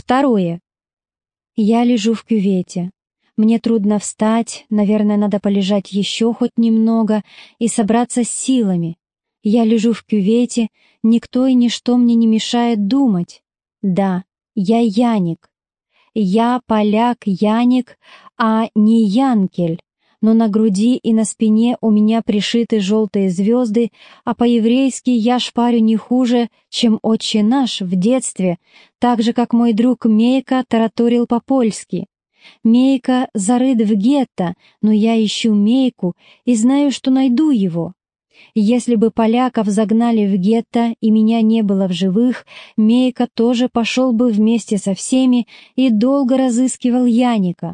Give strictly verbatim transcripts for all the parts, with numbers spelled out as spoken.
Второе. Я лежу в кювете. Мне трудно встать, наверное, надо полежать еще хоть немного и собраться с силами. Я лежу в кювете, никто и ничто мне не мешает думать. Да, я Яник. Я поляк Яник, а не Янкель. Но на груди и на спине у меня пришиты желтые звезды, а по-еврейски я шпарю не хуже, чем «Отче наш» в детстве, так же, как мой друг Мейка тараторил по-польски. Мейка зарыт в гетто, но я ищу Мейку и знаю, что найду его. Если бы поляков загнали в гетто и меня не было в живых, Мейка тоже пошел бы вместе со всеми и долго разыскивал Яника.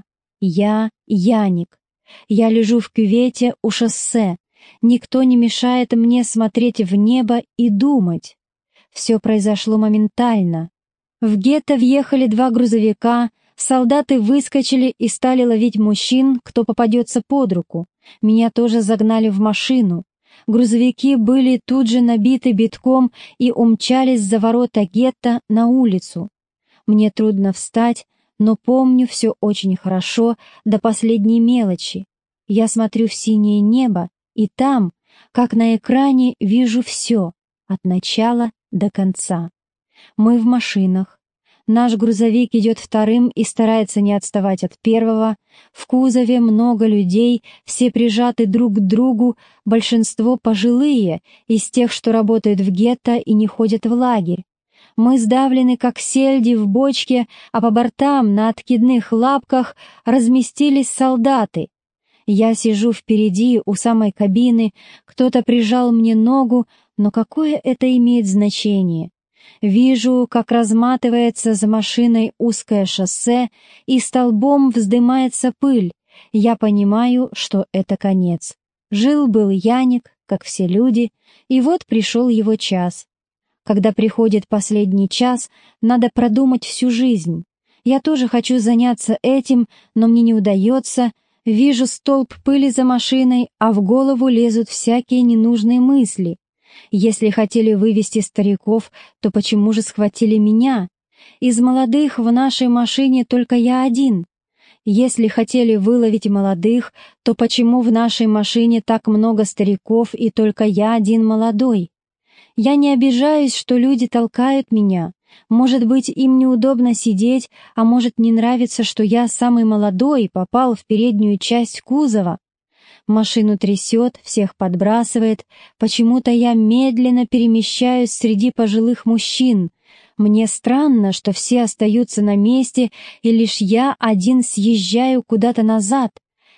Я Яник. Я лежу в кювете у шоссе. Никто не мешает мне смотреть в небо и думать. Все произошло моментально. В гетто въехали два грузовика, солдаты выскочили и стали ловить мужчин, кто попадется под руку. Меня тоже загнали в машину. Грузовики были тут же набиты битком и умчались за ворота гетто на улицу. Мне трудно встать, но помню все очень хорошо до последней мелочи. Я смотрю в синее небо, и там, как на экране, вижу все, от начала до конца. Мы в машинах. Наш грузовик идет вторым и старается не отставать от первого. В кузове много людей, все прижаты друг к другу, большинство пожилые, из тех, что работают в гетто и не ходят в лагерь. Мы сдавлены, как сельди в бочке, а по бортам на откидных лапках разместились солдаты. Я сижу впереди, у самой кабины, кто-то прижал мне ногу, но какое это имеет значение? Вижу, как разматывается за машиной узкое шоссе, и столбом вздымается пыль. Я понимаю, что это конец. Жил-был Яник, как все люди, и вот пришел его час. Когда приходит последний час, надо продумать всю жизнь. Я тоже хочу заняться этим, но мне не удается. Вижу столб пыли за машиной, а в голову лезут всякие ненужные мысли. Если хотели вывести стариков, то почему же схватили меня? Из молодых в нашей машине только я один. Если хотели выловить молодых, то почему в нашей машине так много стариков и только я один молодой? Я не обижаюсь, что люди толкают меня. Может быть, им неудобно сидеть, а может, не нравится, что я самый молодой и попал в переднюю часть кузова. Машину трясет, всех подбрасывает. Почему-то я медленно перемещаюсь среди пожилых мужчин. Мне странно, что все остаются на месте, и лишь я один съезжаю куда-то назад.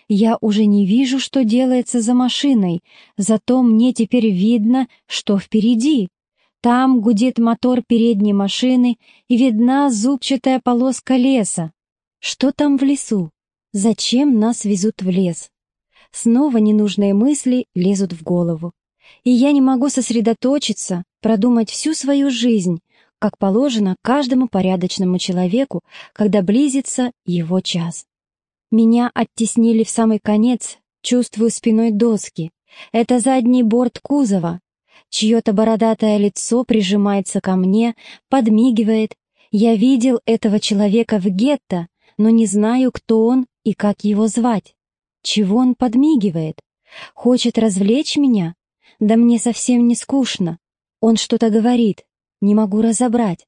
Я уже не вижу, что делается за машиной, зато мне теперь видно, что впереди. Там гудит мотор передней машины, и видна зубчатая полоска леса. Что там в лесу? Зачем нас везут в лес? Снова ненужные мысли лезут в голову. И я не могу сосредоточиться, продумать всю свою жизнь, как положено каждому порядочному человеку, когда близится его час. Меня оттеснили в самый конец, чувствую спиной доски. Это задний борт кузова. Чье-то бородатое лицо прижимается ко мне, подмигивает. Я видел этого человека в гетто, но не знаю, кто он и как его звать. Чего он подмигивает? Хочет развлечь меня? Да мне совсем не скучно. Он что-то говорит, не могу разобрать.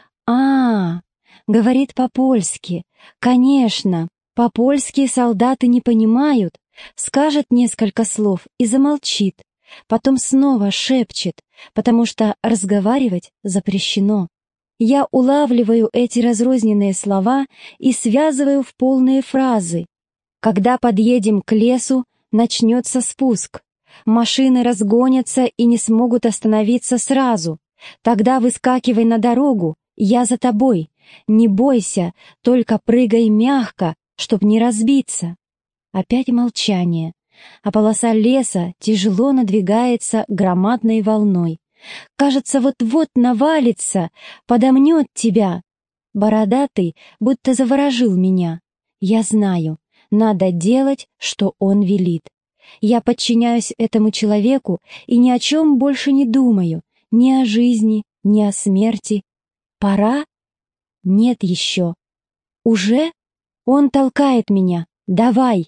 А, говорит по-польски. Конечно, по-польски солдаты не понимают. Скажет несколько слов и замолчит. Потом снова шепчет, потому что разговаривать запрещено. Я улавливаю эти разрозненные слова и связываю в полные фразы. Когда подъедем к лесу, начнется спуск. Машины разгонятся и не смогут остановиться сразу. Тогда выскакивай на дорогу, я за тобой. Не бойся, только прыгай мягко, чтоб не разбиться. Опять молчание, а полоса леса тяжело надвигается громадной волной. Кажется, вот-вот навалится, подомнет тебя. Бородатый будто заворожил меня. Я знаю, надо делать, что он велит. Я подчиняюсь этому человеку и ни о чем больше не думаю, ни о жизни, ни о смерти. Пора? Нет еще. Уже? Он толкает меня. Давай.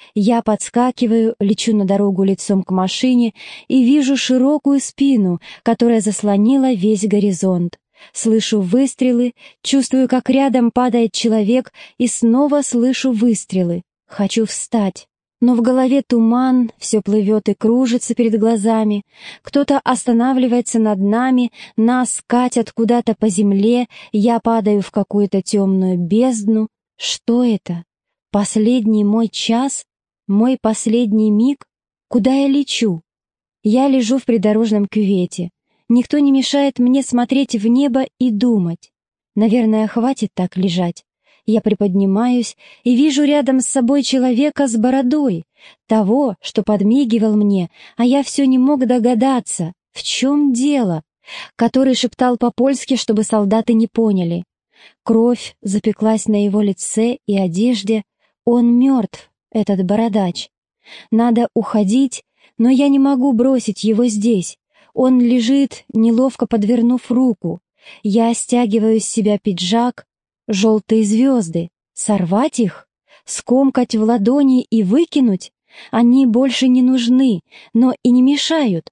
Я подскакиваю, лечу на дорогу лицом к машине и вижу широкую спину, которая заслонила весь горизонт. Слышу выстрелы, чувствую, как рядом падает человек, и снова слышу выстрелы. Хочу встать. Но в голове туман, все плывет и кружится перед глазами. Кто-то останавливается над нами, нас катят куда-то по земле, я падаю в какую-то темную бездну. Что это? Последний мой час? Мой последний миг? Куда я лечу? Я лежу в придорожном кювете. Никто не мешает мне смотреть в небо и думать. Наверное, хватит так лежать. Я приподнимаюсь и вижу рядом с собой человека с бородой, того, что подмигивал мне, а я все не мог догадаться, в чем дело, который шептал по-польски, чтобы солдаты не поняли. Кровь запеклась на его лице и одежде. Он мертв, этот бородач. Надо уходить, но я не могу бросить его здесь. Он лежит, неловко подвернув руку. Я стягиваю с себя пиджак. Желтые звезды. Сорвать их? Скомкать в ладони и выкинуть? Они больше не нужны, но и не мешают.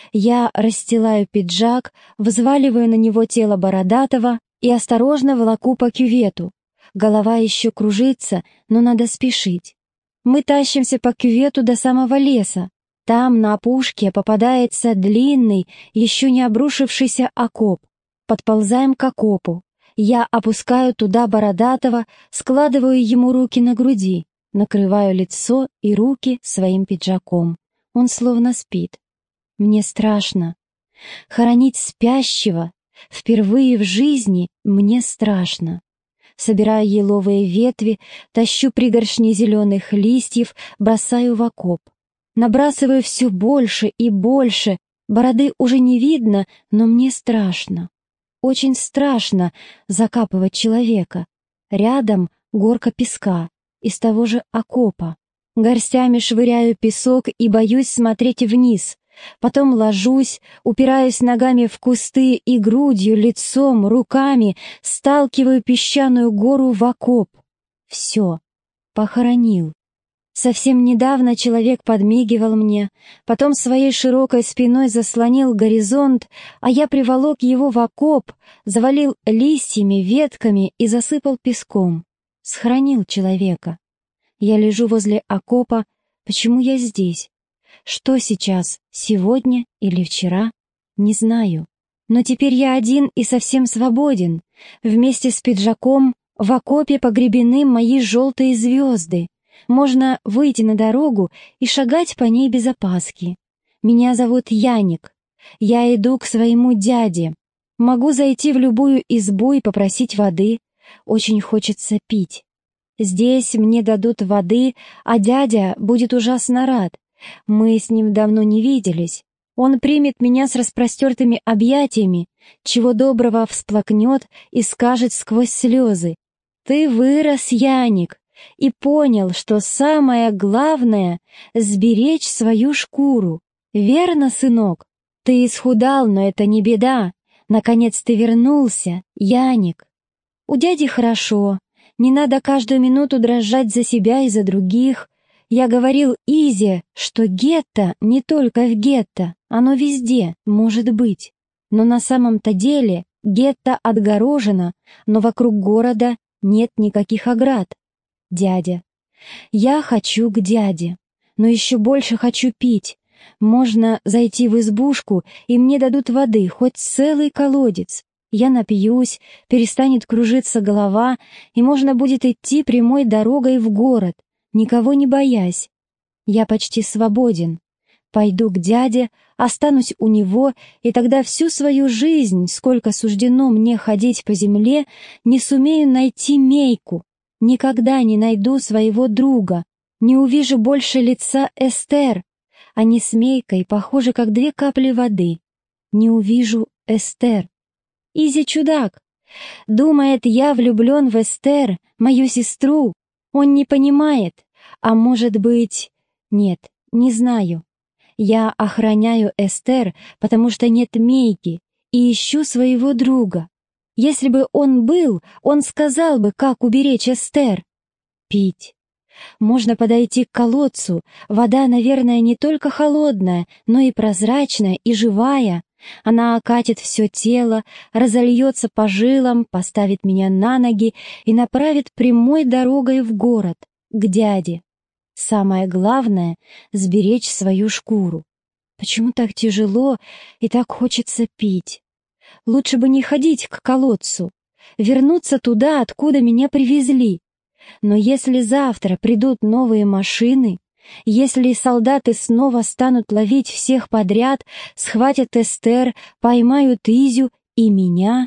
Я расстилаю пиджак, взваливаю на него тело бородатого и осторожно волоку по кювету. Голова еще кружится, но надо спешить. Мы тащимся по кювету до самого леса. Там на опушке попадается длинный, еще не обрушившийся окоп. Подползаем к окопу. Я опускаю туда бородатого, складываю ему руки на груди, накрываю лицо и руки своим пиджаком. Он словно спит. Мне страшно. Хоронить спящего впервые в жизни мне страшно. Собираю еловые ветви, тащу пригоршни зеленых листьев, бросаю в окоп. Набрасываю все больше и больше. Бороды уже не видно, но мне страшно. Очень страшно закапывать человека. Рядом горка песка из того же окопа. Горстями швыряю песок и боюсь смотреть вниз. Потом ложусь, упираюсь ногами в кусты и грудью, лицом, руками сталкиваю песчаную гору в окоп. Все, похоронил. Совсем недавно человек подмигивал мне, потом своей широкой спиной заслонил горизонт, а я приволок его в окоп, завалил листьями, ветками и засыпал песком. Схоронил человека. Я лежу возле окопа. Почему я здесь? Что сейчас, сегодня или вчера? Не знаю. Но теперь я один и совсем свободен. Вместе с пиджаком в окопе погребены мои желтые звезды. Можно выйти на дорогу и шагать по ней без опаски. Меня зовут Яник. Я иду к своему дяде. Могу зайти в любую избу и попросить воды. Очень хочется пить. Здесь мне дадут воды, а дядя будет ужасно рад. Мы с ним давно не виделись. Он примет меня с распростертыми объятиями, чего доброго всплакнет и скажет сквозь слезы: «Ты вырос, Яник, и понял, что самое главное — сберечь свою шкуру. Верно, сынок? Ты исхудал, но это не беда. Наконец ты вернулся, Яник». У дяди хорошо. Не надо каждую минуту дрожать за себя и за других. Я говорил Изе, что гетто не только в гетто, оно везде может быть. Но на самом-то деле гетто отгорожено, но вокруг города нет никаких оград. Дядя. Я хочу к дяде, но еще больше хочу пить. Можно зайти в избушку, и мне дадут воды, хоть целый колодец. Я напьюсь, перестанет кружиться голова, и можно будет идти прямой дорогой в город, никого не боясь. Я почти свободен. Пойду к дяде, останусь у него, и тогда всю свою жизнь, сколько суждено мне ходить по земле, не сумею найти Мейку. Никогда не найду своего друга, не увижу больше лица Эстер. Они с Мейкой похожи, как две капли воды. Не увижу Эстер. Изи чудак. Думает, я влюблен в Эстер, мою сестру. Он не понимает. А может быть... Нет, не знаю. Я охраняю Эстер, потому что нет Мейки, и ищу своего друга. Если бы он был, он сказал бы, как уберечь Эстер. Пить. Можно подойти к колодцу. Вода, наверное, не только холодная, но и прозрачная, и живая. Она окатит все тело, разольется по жилам, поставит меня на ноги и направит прямой дорогой в город, к дяде. Самое главное — сберечь свою шкуру. Почему так тяжело и так хочется пить? Лучше бы не ходить к колодцу, вернуться туда, откуда меня привезли. Но если завтра придут новые машины, если солдаты снова станут ловить всех подряд, схватят Эстер, поймают Изю и меня,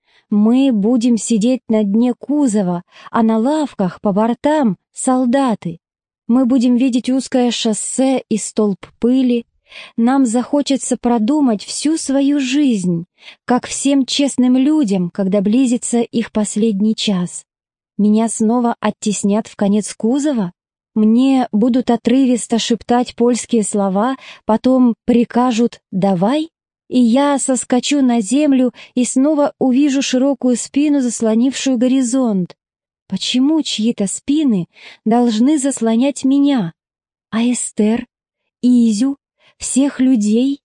мы будем сидеть на дне кузова, а на лавках по бортам солдаты. Мы будем видеть узкое шоссе и столб пыли. Нам захочется продумать всю свою жизнь, как всем честным людям, когда близится их последний час. Меня снова оттеснят в конец кузова? Мне будут отрывисто шептать польские слова, потом прикажут «давай», и я соскочу на землю и снова увижу широкую спину, заслонившую горизонт. Почему чьи-то спины должны заслонять меня? А Эстер? Изю? Всех людей?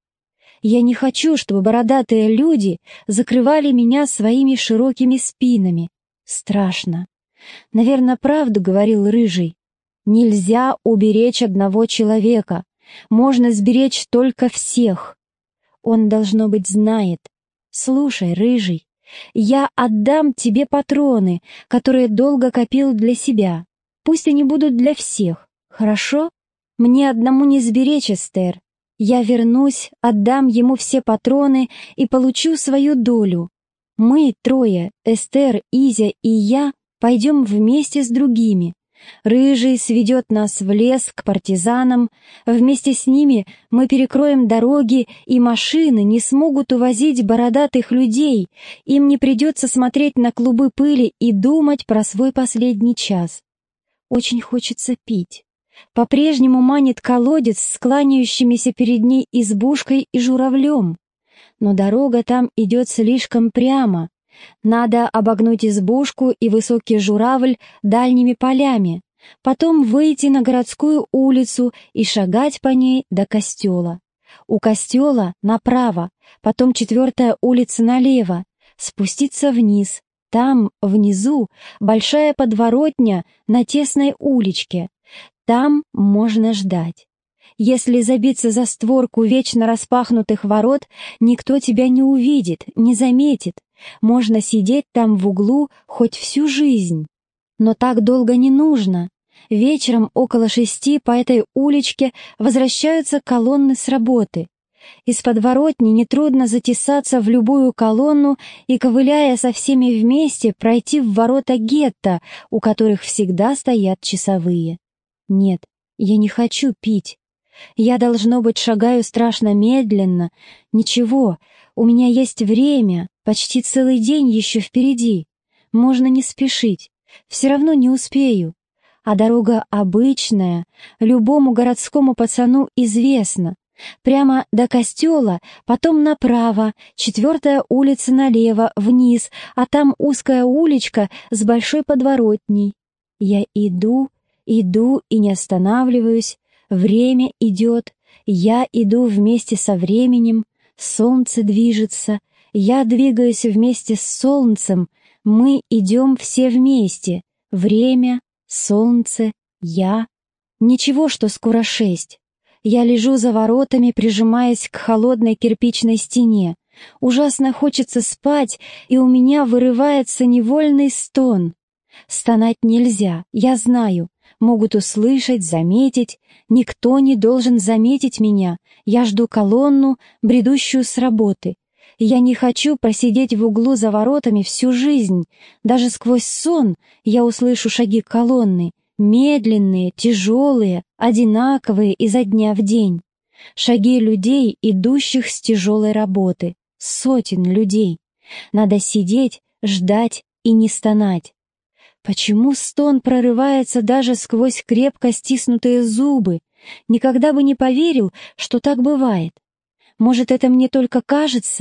Я не хочу, чтобы бородатые люди закрывали меня своими широкими спинами. Страшно. Наверное, правду говорил Рыжий. Нельзя уберечь одного человека. Можно сберечь только всех. Он, должно быть, знает. Слушай, Рыжий, я отдам тебе патроны, которые долго копил для себя. Пусть они будут для всех. Хорошо? Мне одному не сберечь Эстер. Я вернусь, отдам ему все патроны и получу свою долю. Мы трое, Эстер, Изя и я, пойдем вместе с другими. Рыжий сведет нас в лес к партизанам. Вместе с ними мы перекроем дороги, и машины не смогут увозить бородатых людей. Им не придется смотреть на клубы пыли и думать про свой последний час. Очень хочется пить. По-прежнему манит колодец с кланяющимися перед ней избушкой и журавлем. Но дорога там идет слишком прямо. Надо обогнуть избушку и высокий журавль дальними полями, потом выйти на городскую улицу и шагать по ней до костела. У костела направо, потом четвертая улица налево, спуститься вниз. Там, внизу, большая подворотня на тесной уличке. Там можно ждать. Если забиться за створку вечно распахнутых ворот, никто тебя не увидит, не заметит. Можно сидеть там в углу хоть всю жизнь. Но так долго не нужно. Вечером около шести по этой уличке возвращаются колонны с работы. Из подворотни нетрудно затесаться в любую колонну и, ковыляя со всеми вместе, пройти в ворота гетто, у которых всегда стоят часовые. Нет, я не хочу пить. Я, должно быть, шагаю страшно медленно. Ничего, у меня есть время, почти целый день еще впереди. Можно не спешить, все равно не успею. А дорога обычная, любому городскому пацану известна. Прямо до костела, потом направо, четвертая улица налево, вниз, а там узкая уличка с большой подворотней. Я иду, иду и не останавливаюсь. Время идет, я иду вместе со временем, солнце движется, я двигаюсь вместе с солнцем, мы идем все вместе, время, солнце, я. Ничего, что скоро шесть. Я лежу за воротами, прижимаясь к холодной кирпичной стене. Ужасно хочется спать, и у меня вырывается невольный стон. Стонать нельзя, я знаю. Могут услышать, заметить. Никто не должен заметить меня. Я жду колонну, бредущую с работы. Я не хочу просидеть в углу за воротами всю жизнь. Даже сквозь сон я услышу шаги колонны. Медленные, тяжелые, одинаковые изо дня в день. Шаги людей, идущих с тяжелой работы. Сотен людей. Надо сидеть, ждать и не стонать. Почему стон прорывается даже сквозь крепко стиснутые зубы? Никогда бы не поверил, что так бывает. Может, это мне только кажется?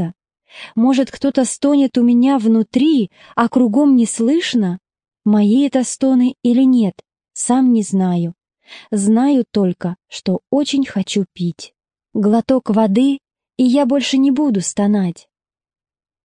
Может, кто-то стонет у меня внутри, а кругом не слышно? Мои это стоны или нет, сам не знаю. Знаю только, что очень хочу пить. Глоток воды, и я больше не буду стонать.